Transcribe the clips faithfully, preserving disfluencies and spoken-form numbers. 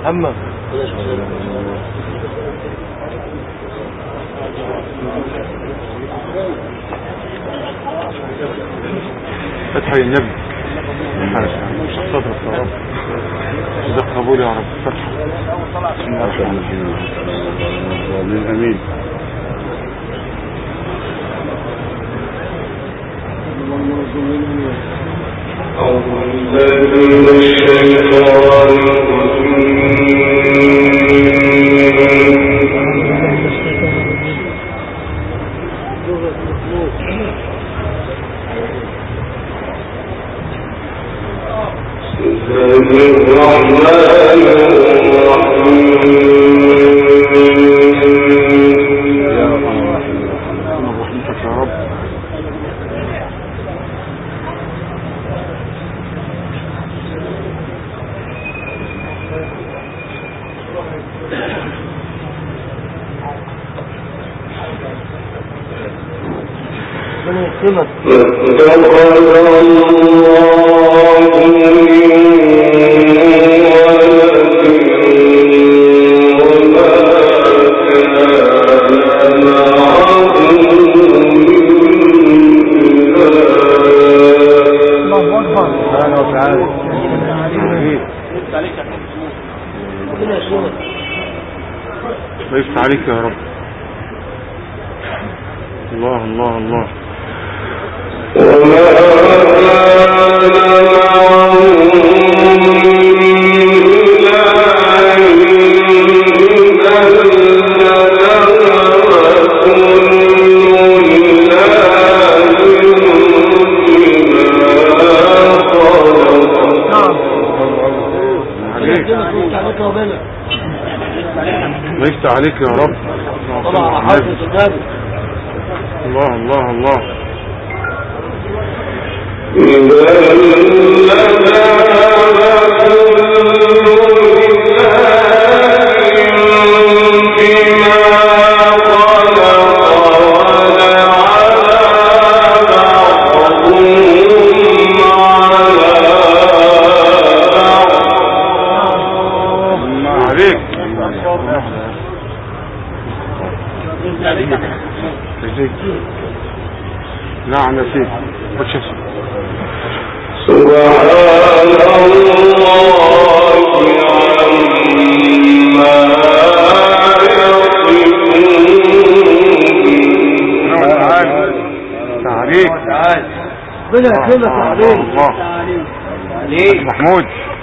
محمد فتح النبي صدرك يا رب رزق قبول يا رب فتح امين عليك يا رب. الله الله الله. ليس عليك يا رب. الله الله الله. نعم يا سيدي وتشوف سبحان الله عما يصفون. تعاليك ربنا يكرمك يا حبيبي. عليك محمود.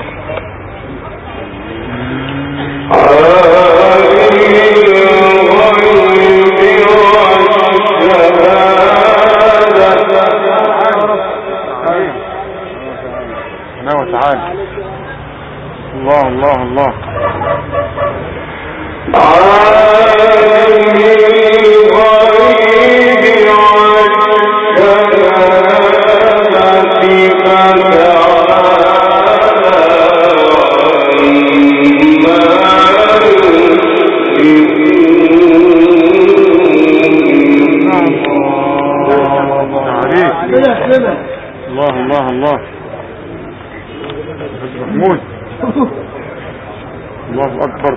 تعالى. الله الله الله. الله الله الله. محمود. الله أكبر.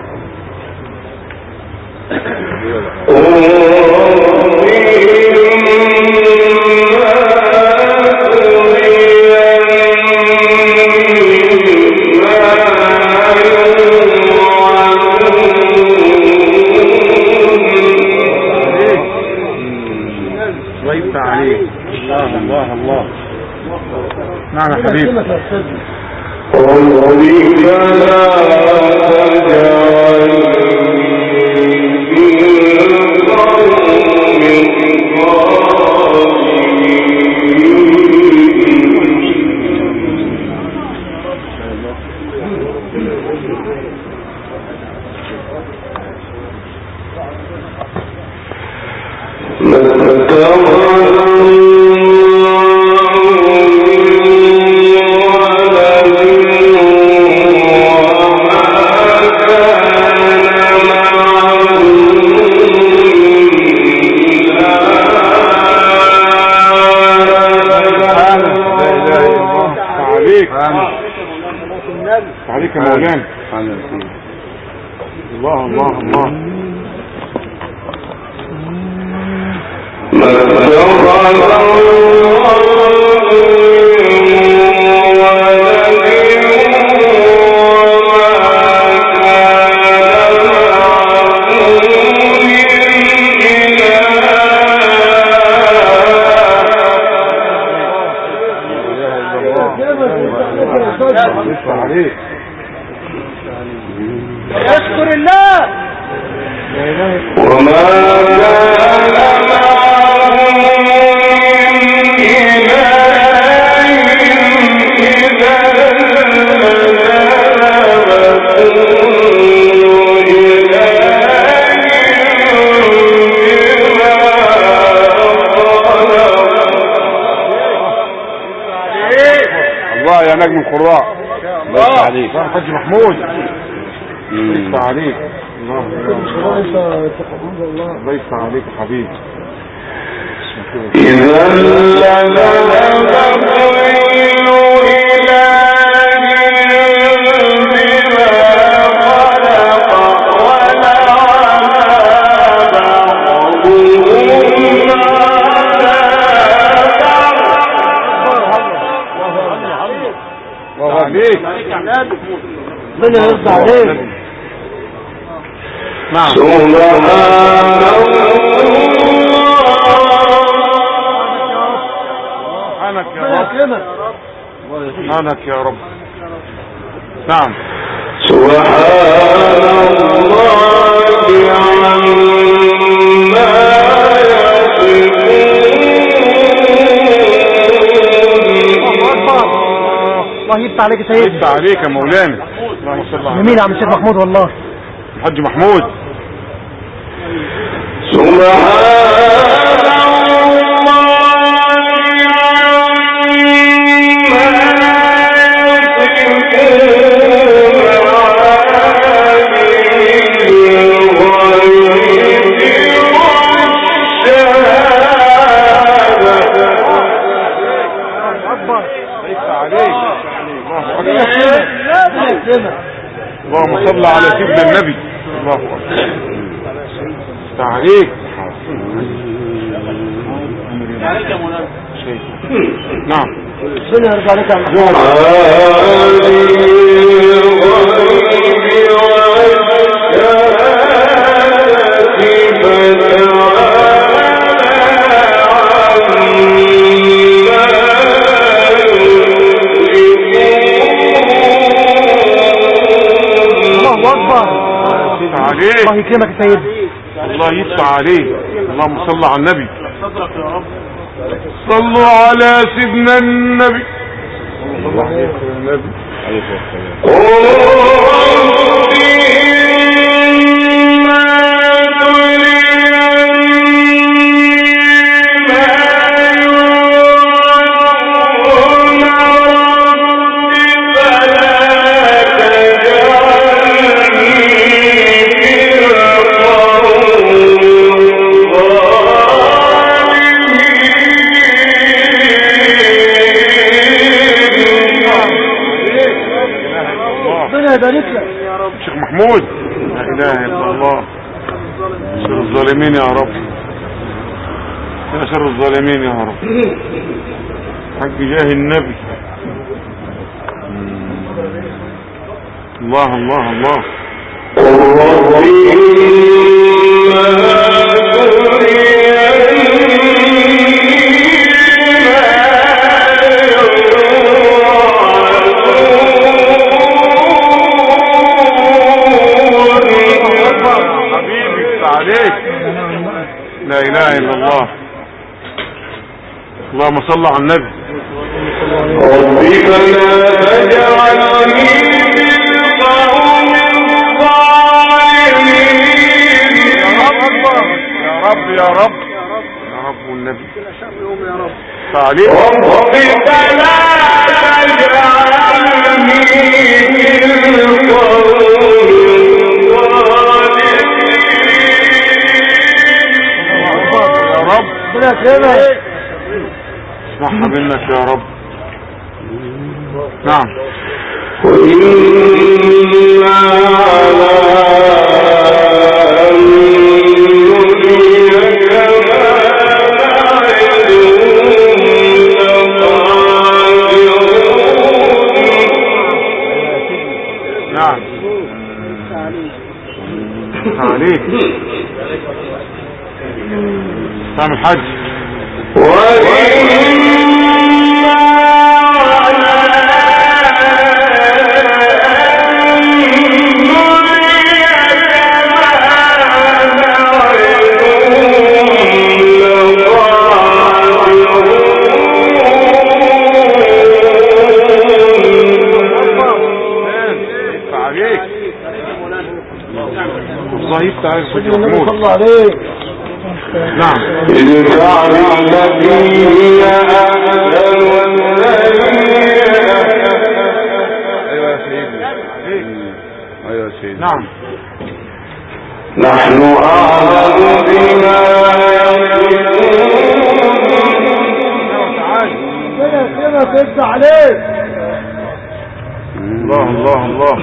ضيفت عليك. الله الله الله. نعم يا حبيبي. ربك لا تجعلني في القوم عليك يا مولانا. الله الله الله. يشكر الله وما الله يا نجم القراء. الله عليك يا حاج محمود. الله عليك. الله الله يفتح عليك يا حبيبي. إذا لذهب كل من يرضى عليك. نعم. سبحانك يا رب. سبحانك يا رب. نعم. سبحان الله عما الله يفتح عليك يا سيدي. يفتح عليك يا مولانا. اللهم صل على جميل يا عم الشيخ محمود والله. الحاج محمود. اللهم صل على سيدنا النبي. الله اكبر. تعاليك. نعم. ربنا يرضى عليك يا محمود. الله يكرمك يا سيدي. الله يدفع عليه. اللهم صل على النبي. صلوا على سيدنا النبي. صلى على النبي عليه شيخ محمود. لا اله الا الله. شر الظالمين يا رب. يا شر الظالمين يا رب. حق جاه النبي. الله الله الله. لا اله الا الله. اللهم صل على النبي. ربك لا تجعلني في القوم الظالمين. يا رب يا رب يا رب والنبي. تعالي. ربك لا تجعلني في القوم اسمعها منك يا رب. نعم. وإنا على نعم عليك تعمل حج الله يفتح عليك حج محمود الله عليك. نعم اجعل التي هي أحسن ايوه يا سيدي ايوه يا سيدي نعم نحن أعلم بما كده كده تفتح عليك. الله الله الله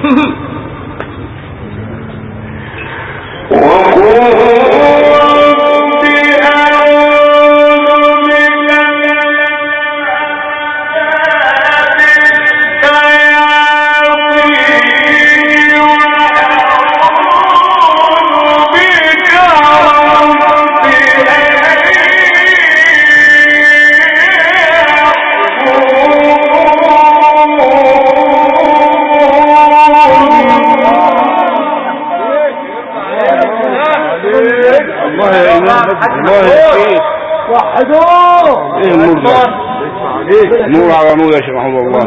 وحدوه. ايه النور ده نور على نور يا شيخ محمد الله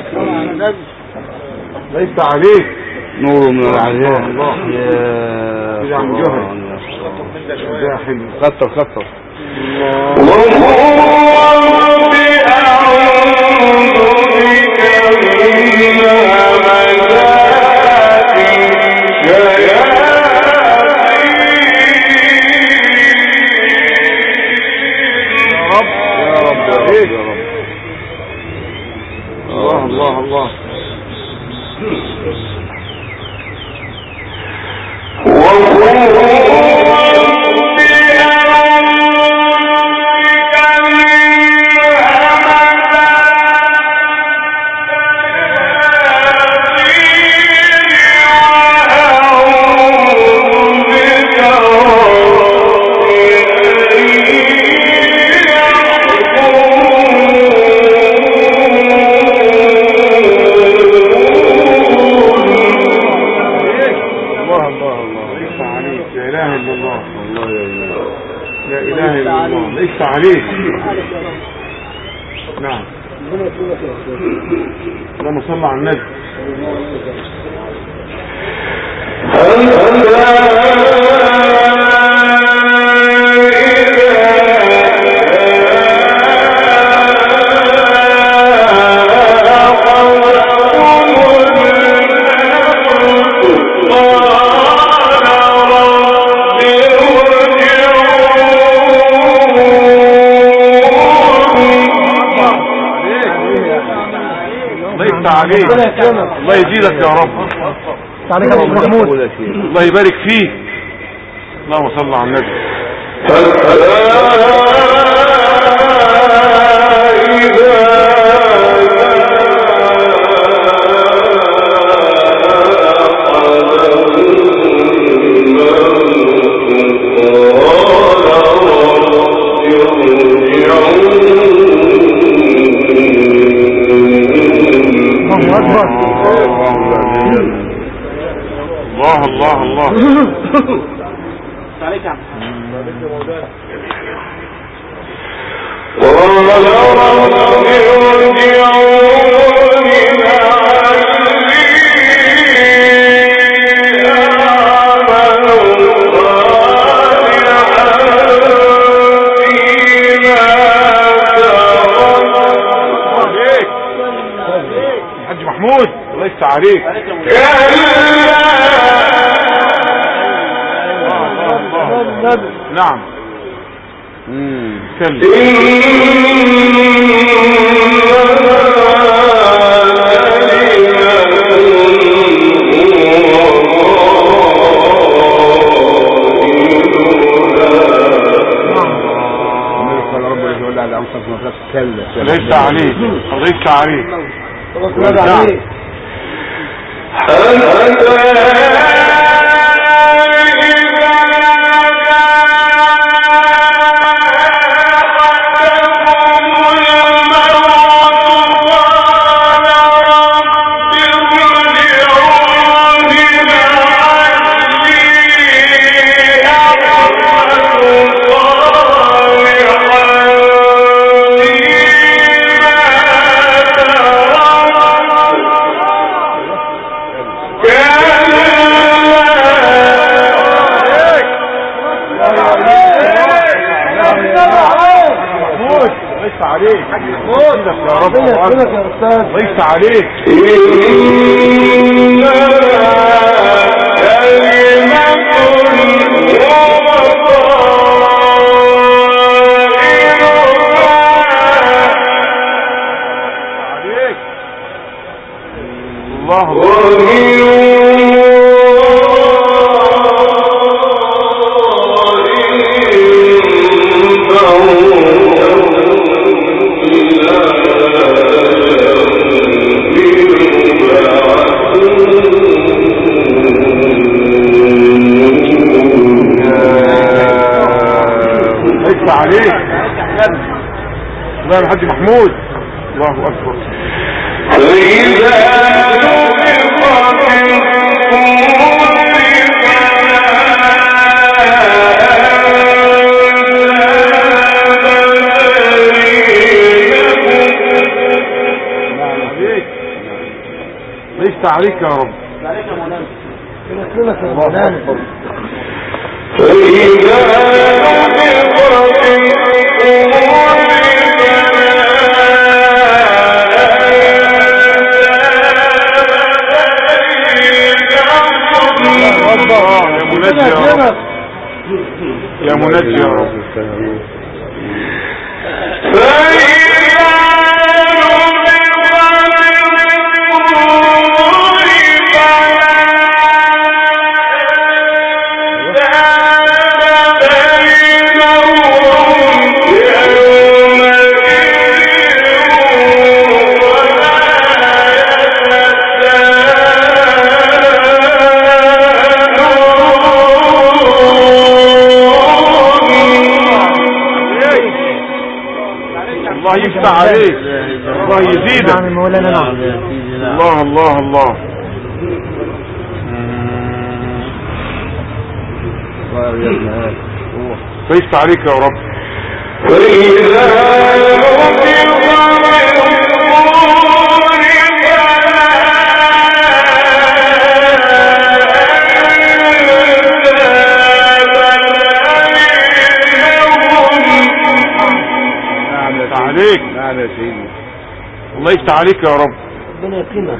ليس عليك نور من العذاب الله يا عم جوهر يا حلو كتر كتر الله الله الله ليس عليك نعم اللهم صل على النبي عليك الله يزيدك يا رب عليك يا محمود الله يبارك فيك اللهم صل على النبي الله الله الله عليك يا عم حج محمود الله يفتح عليك نعم كمل ليس عليك ليس عليك نعم ليس عليك الله الحاج محمود. الله اكبر. ليس عليك يا رب. عليك يا مولانا. الله اكبر. يا منجي يا رب. الله يفتح عليك. الله يزيدك. الله الله الله. فيفتح عليك يا رب. عليك. نعم يا سيدي. الله يفتح عليك يا رب. ربنا يقيمك.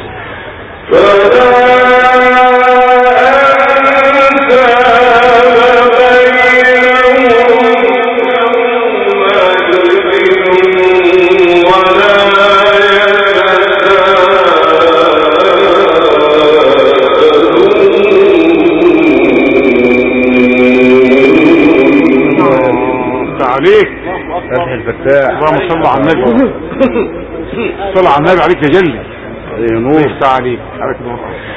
عليك فتح الفتاح. اللهم صل على النبي. صل على النبي عليك يا جلي. يا نور. ليس عليك. عليك نور.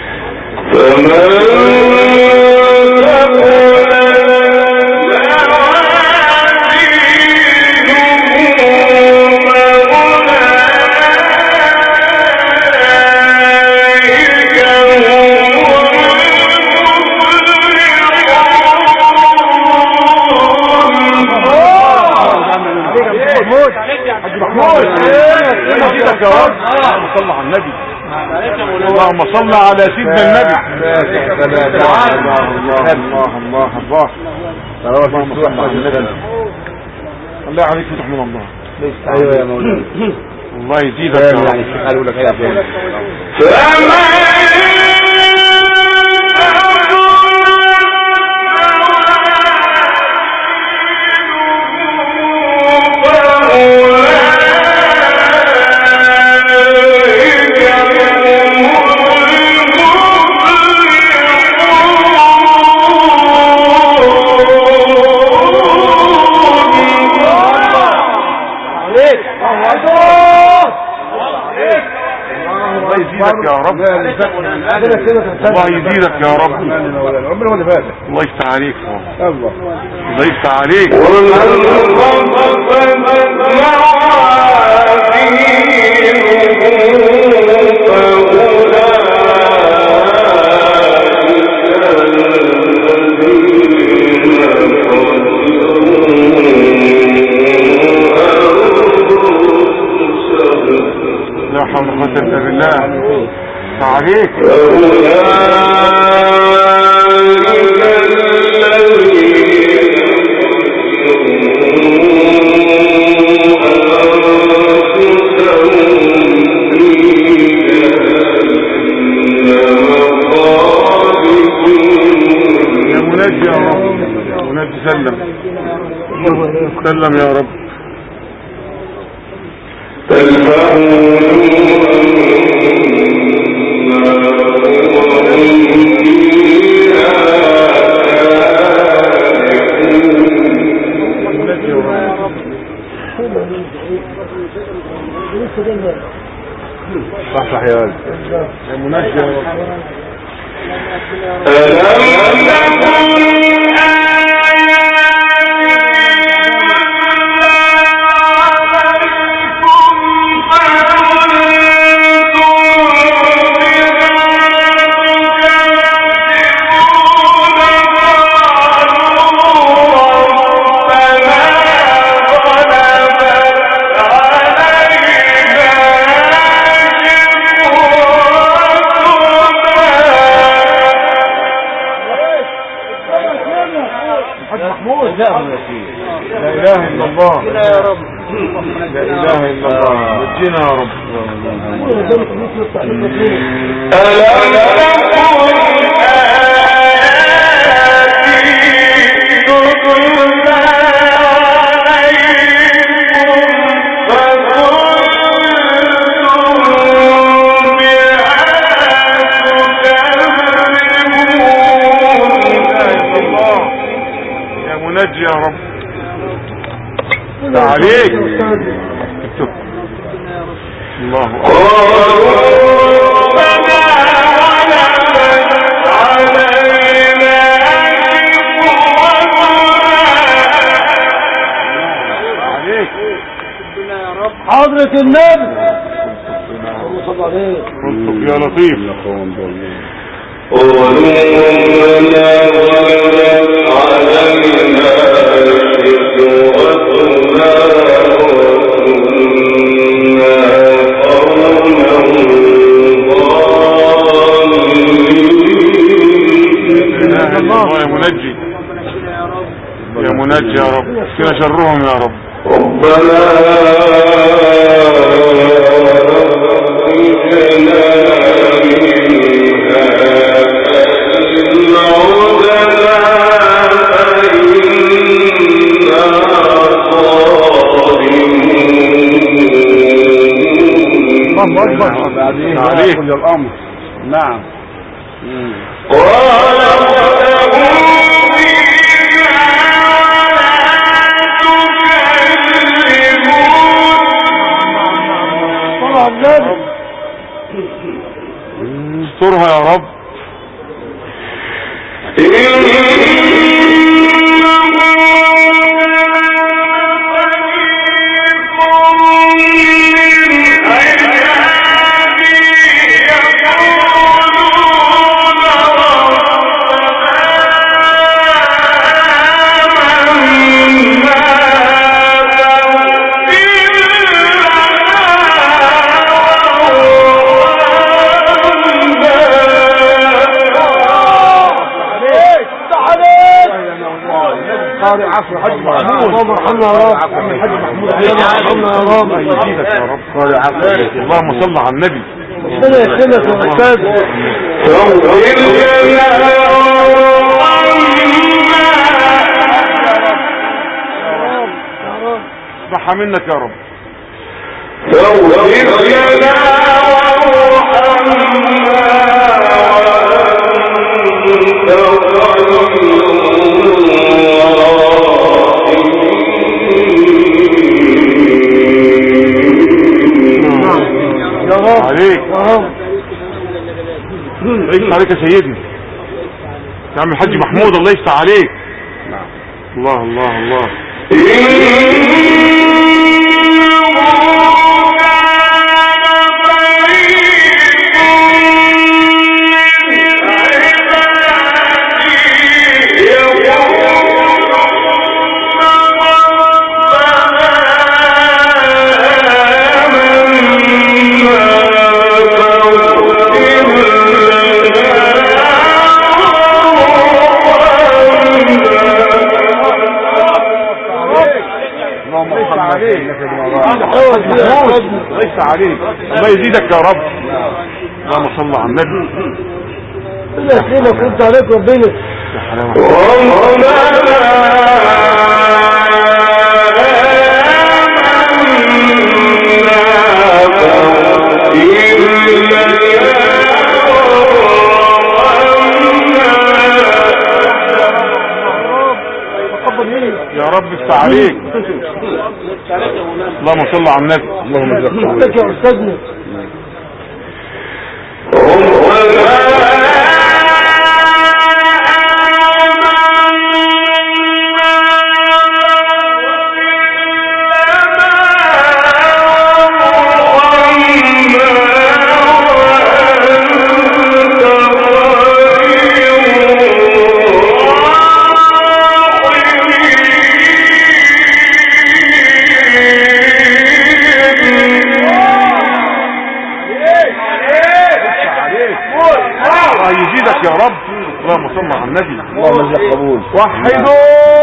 صل على النبي. اللهم صل على سيدنا النبي. الله الله الله الله. اللهم صل على النبي. الله عليك فتح من الله. ايوه يا مولانا. الله يزيدك يا رب. يعني قالوا لك يا يا رب. الله يزيدك يا رب. عمره اللي فاتح. الله يفتح عليك. الله الله يفتح عليك. لا حول ولا قوة إلا بالله. عليك يا منجي يا رب. منجي سلم سلم يا رب. صح يا ولد يا منجي يا رب. لا اله الا الله. لا اله الا الله. نجينا يا رب. نجي يا رب. عليك الله عليك. حضرة النبي يا لطيف. الله يا منجي يا منجي يا رب. كنا شرهم يا رب. ربنا الله أكبر. عليك الأمر. نعم. قال استرها يا رب. عفو حج محمود. اللهم ارحمنا يا رب. عم الحاج محمود ارحمنا يا رب. يزيدك يا رب. اللهم صل على النبي. ربنا يكرمك يا استاذ. اسمعها منك يا رب. عليك. عليك يا سيدنا يا عم الحاج محمود، الله يفتح عليك. الله الله الله. ليس عليك، الله يزيدك يا رب. اللهم صل على النبي. ربنا يسلمك وانت عليك ربنا. يا حلاوه. يا رب افتح عليك. اللهم صل على النبي. اللهم اجزاك يا استاذنا. يزيدك يا رب. اللهم صل على النبي. اللهم اجزاك قبول. وحدوا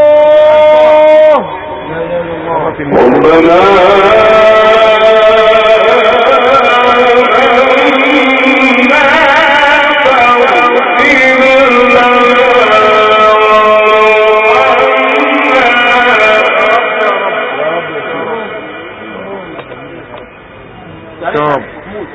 يا رب.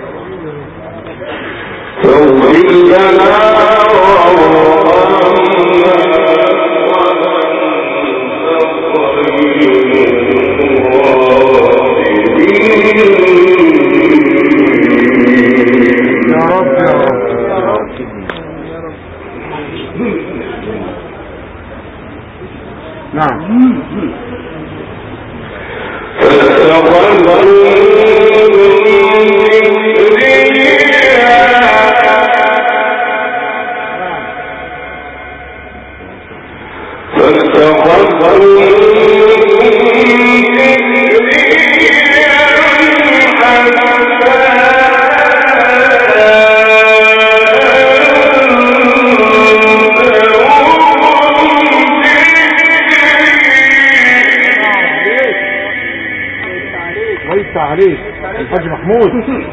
عليك الحاج محمود.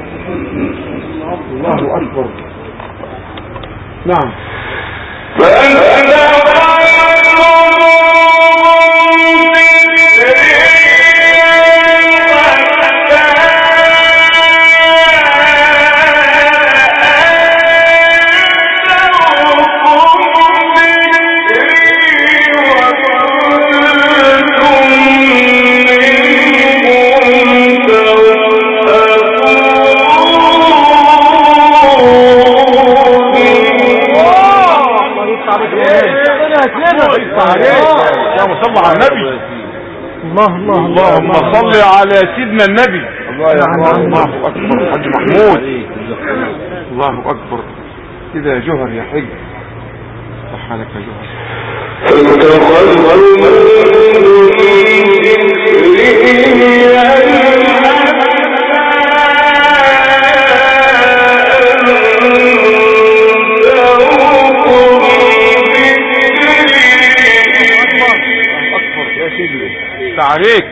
الله أكبر. نعم. اللهم صل على النبي. الله الله اللهم صل على سيدنا النبي. الله الله اكبر. الحاج محمود الله اكبر. كده يا جوهر يا حج. صح لك يا جوهر. عليك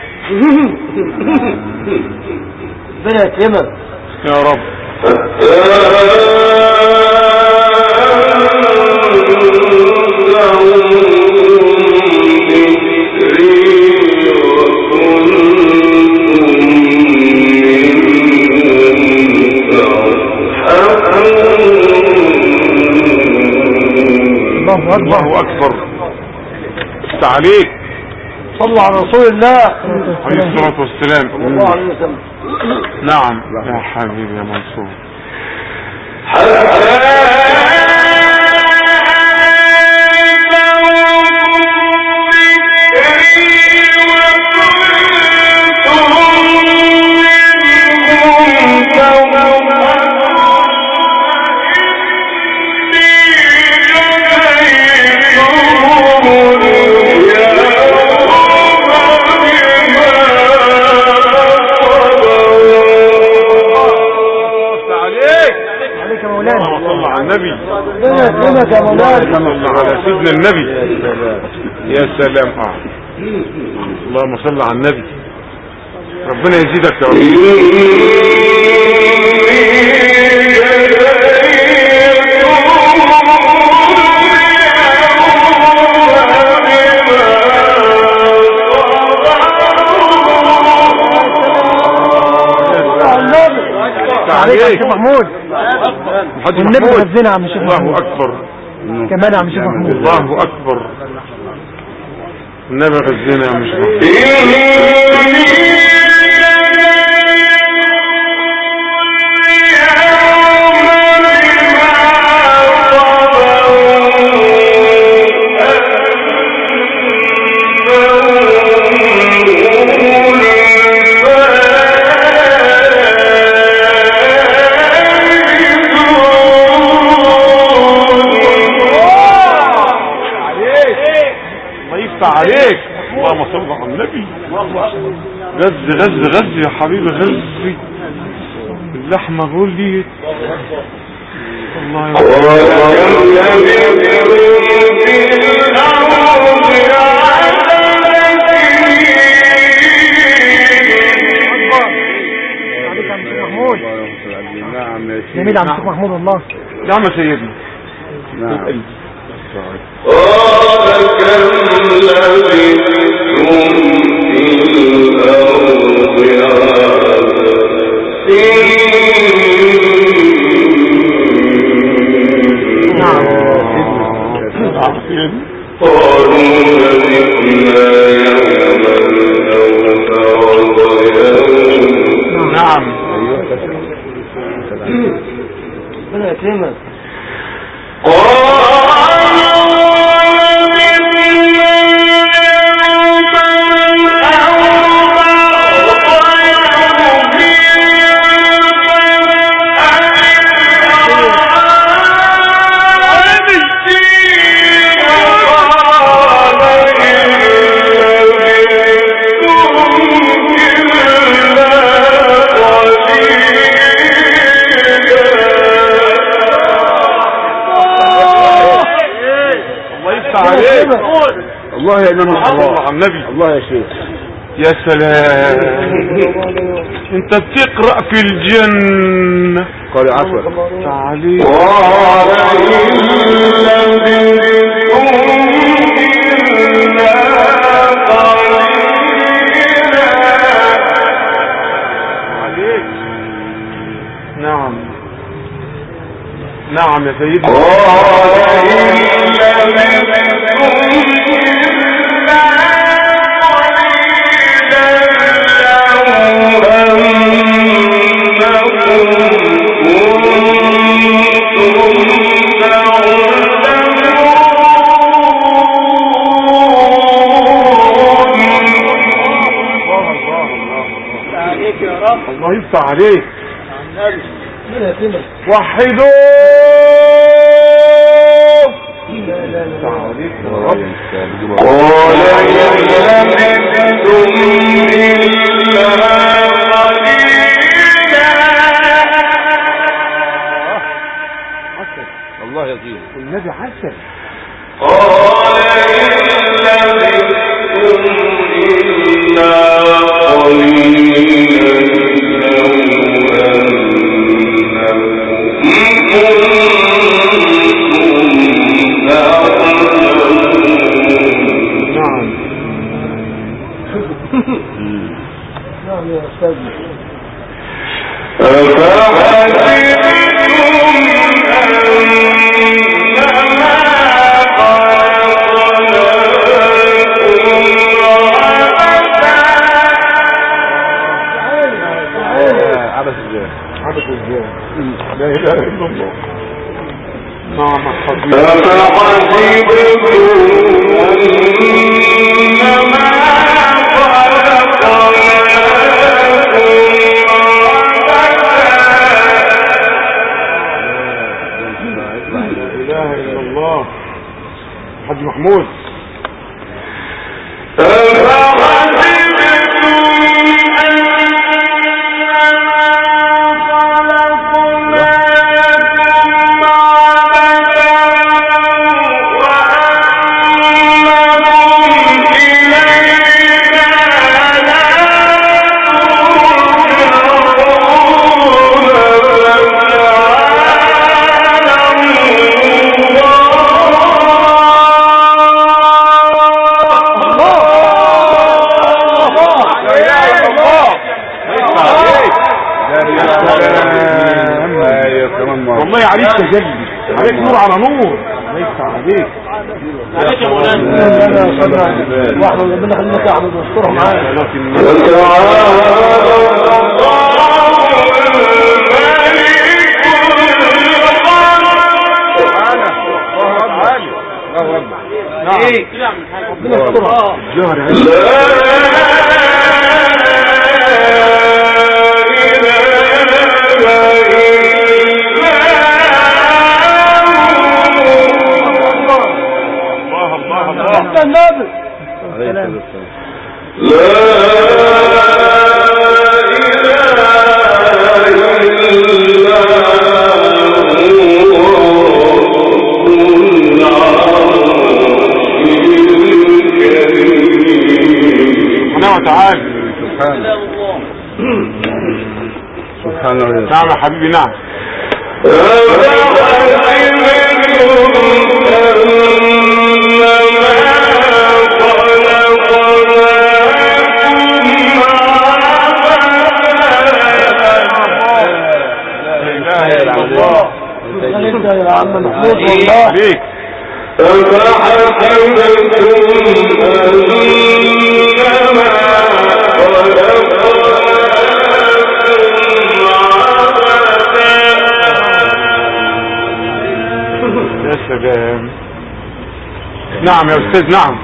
ربنا يكرمك يا رب. الله أكبر. عليك. صلوا على رسول الله عليه الصلاة والسلام. الله عليه وسلم. نعم يا حبيبي يا منصور. حتى صل على سيدنا النبي. يا سلام. اه اللهم صل على النبي. ربنا يزيدك يا رب. عليك يا شيخ محمود. والنبي غزنا يا عم شيخ محمود. الله اكبر. كمان يا عم شيخ محمود. الله اكبر. النبي غزنا يا عم شيخ محمود. عليك. اللهم صل على النبي. غز غز غز يا حبيبي غزي. اللحمة غليت. الله يا محمود. جميل عم شيخ محمود والله. نعم يا سيدنا. نعم. قال كم لبثتم في الأرض عام قالوا لبثنا يوما أو بعض يوم. نعم. ربنا يكرمك. الله يا امام الله على النبي. الله يا شيخ. يا سلام. انت بتقرأ في الجنة. قال عفوا تعالي. قال عليك. نعم نعم يا سيدي. قال الله يفتح عليك. وحدوا. قال إن لبثتم إلا قليلا. الله يطير والنبي عسل. قال إن لبثتم إلا قليلا لا اله الا الله. نعم حبيبي. أفحسبتم أنما خلقناكم لا اله الا الله. حاج محمود. تجلي عليك نور على نور ليس عليك عليك يا مولانا. واحد ربنا يخليك يا احمد واسترها معايا. ايه ربنا يسترها الجهر النبي تعالى سبحانه وتعالى. نعم يا حبيبي نعم. يا عم محمود والله عليك. يا سلام. نعم يا أستاذ نعم.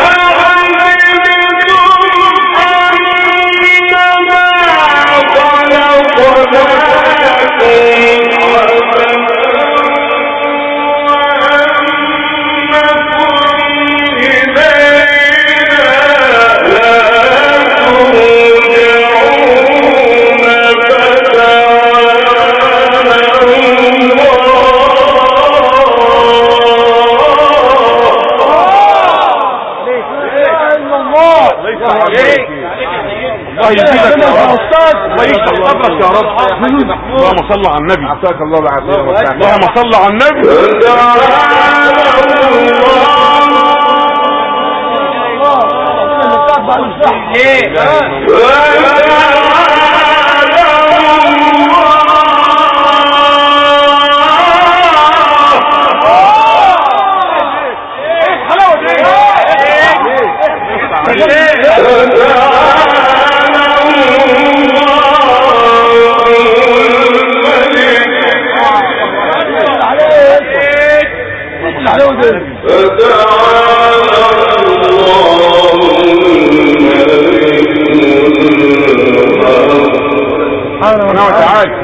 الله يزيدك يا رب. الله يفتح صدرك يا رب. اللهم صل على النبي. عطاك الله العافيه. اللهم صل على النبي. سبحانه وتعالى.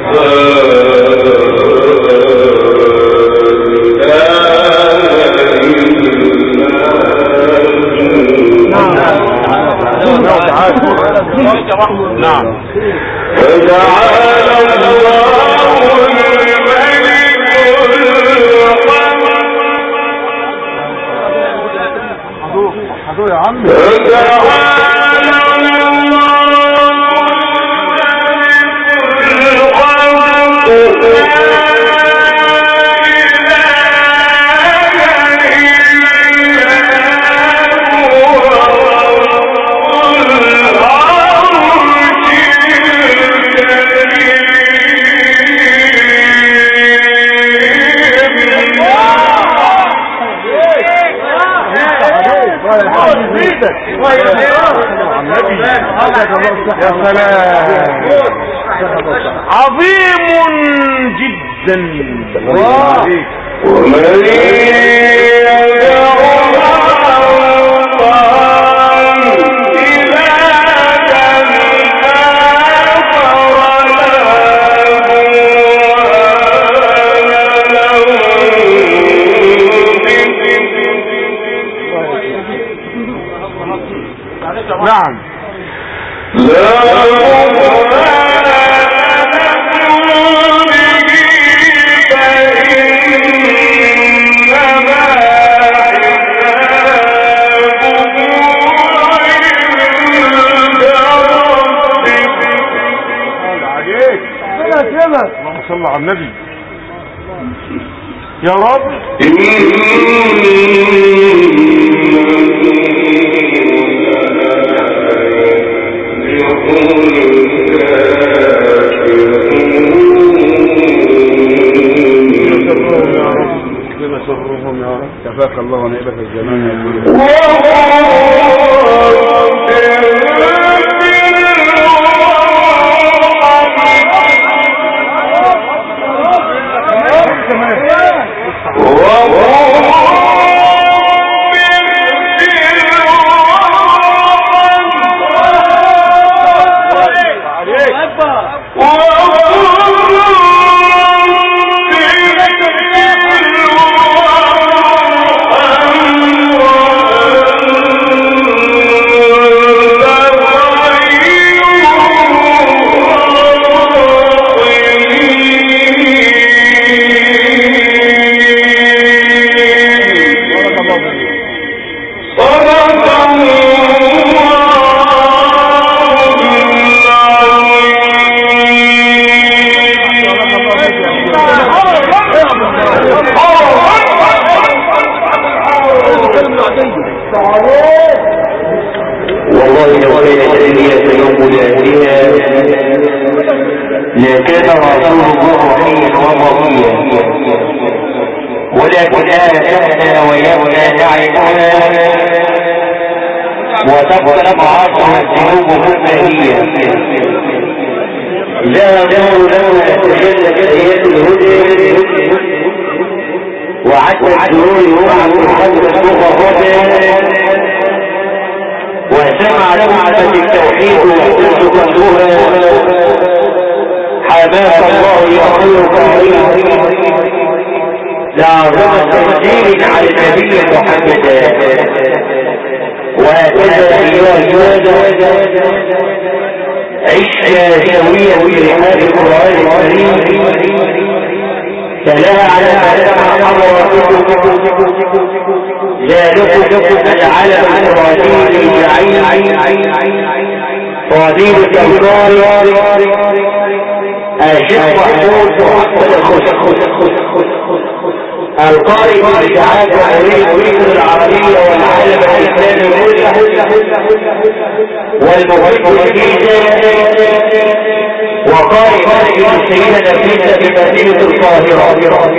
نعم. حضور يا عم. يا سلام. عظيم جدا. ومن نعم. اللهم صل على النبي يا رب. كفاك الله ونعمك الجمال. وتقلب عصر الذنوب بالمهية ذهبوا لما تجلت ايات الهدى وعد الجنون وعد الحمد الصغر وسمع نعمة التوحيد وحدث كلها حماك الله يا خير كريم لعظم تنزيل على النبي محمد. وهكذا أيها الجواد عشنا سويا في رحاب القرآن الكريم تلاها على ما حضرتكم ذلكم العلم الرادين العين رادين الأفكار الشيخ محمود القارئ بالإشعاعات والمصر العربية والعالم الإسلامي والمفيد الجديدة وقارئ ملك السيدة نفيسة بمدينة القاهرة.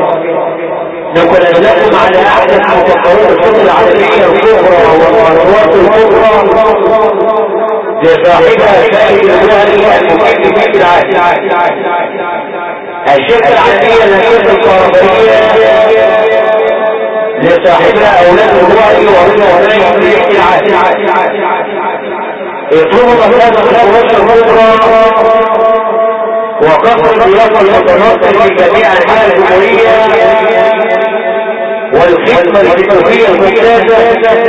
نقول لكم على أحدث مفكرون الصوت العربية الكبرى والأصوات الكبرى لصاحبها شاهد الوالي المفيد في العالم الشركة العادية النفيسة الكهربائية لصاحبها أولاد الوالي وهم أولاد في العالم يطلبوا مسافة الفرص الكبرى وقصر الضيافة المتناصر في جميع أنحاء الجمهورية والخدمة الفكرية الممتازة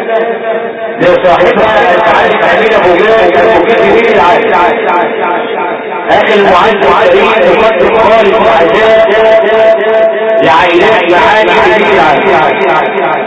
لصاحبها المعلم أمين أبو جاد المفيد في العالم. أخي المعلم الكريم يقدم خالص وعزاء لعائلات معاني في العالم